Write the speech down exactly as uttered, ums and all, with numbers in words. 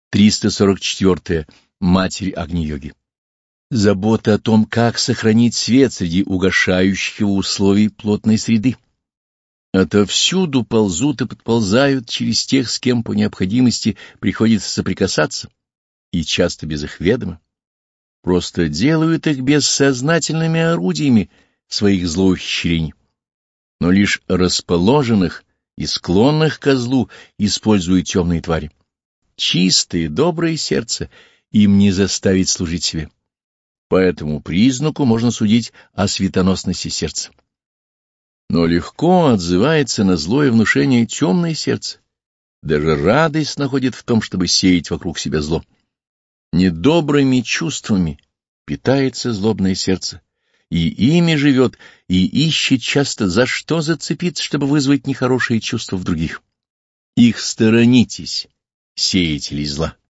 триста сорок четыре. Матерь Агни-йоги. Забота о том, как сохранить свет среди угасающих его условий плотной среды. Отовсюду ползут и подползают через тех, с кем по необходимости приходится соприкасаться, и часто без их ведома. Просто делают их бессознательными орудиями своих злоухищрений. Но лишь расположенных и склонных ко злу используют темные твари. Чистое, доброе сердце им не заставить служить себе. По этому признаку можно судить о светоносности сердца. Но легко отзывается на злое внушение темное сердце. Даже радость находит в том, чтобы сеять вокруг себя зло. Недобрыми чувствами питается злобное сердце, и ими живет, и ищет часто, за что зацепиться, чтобы вызвать нехорошие чувства в других. Их сторонитесь, сеятелей зла.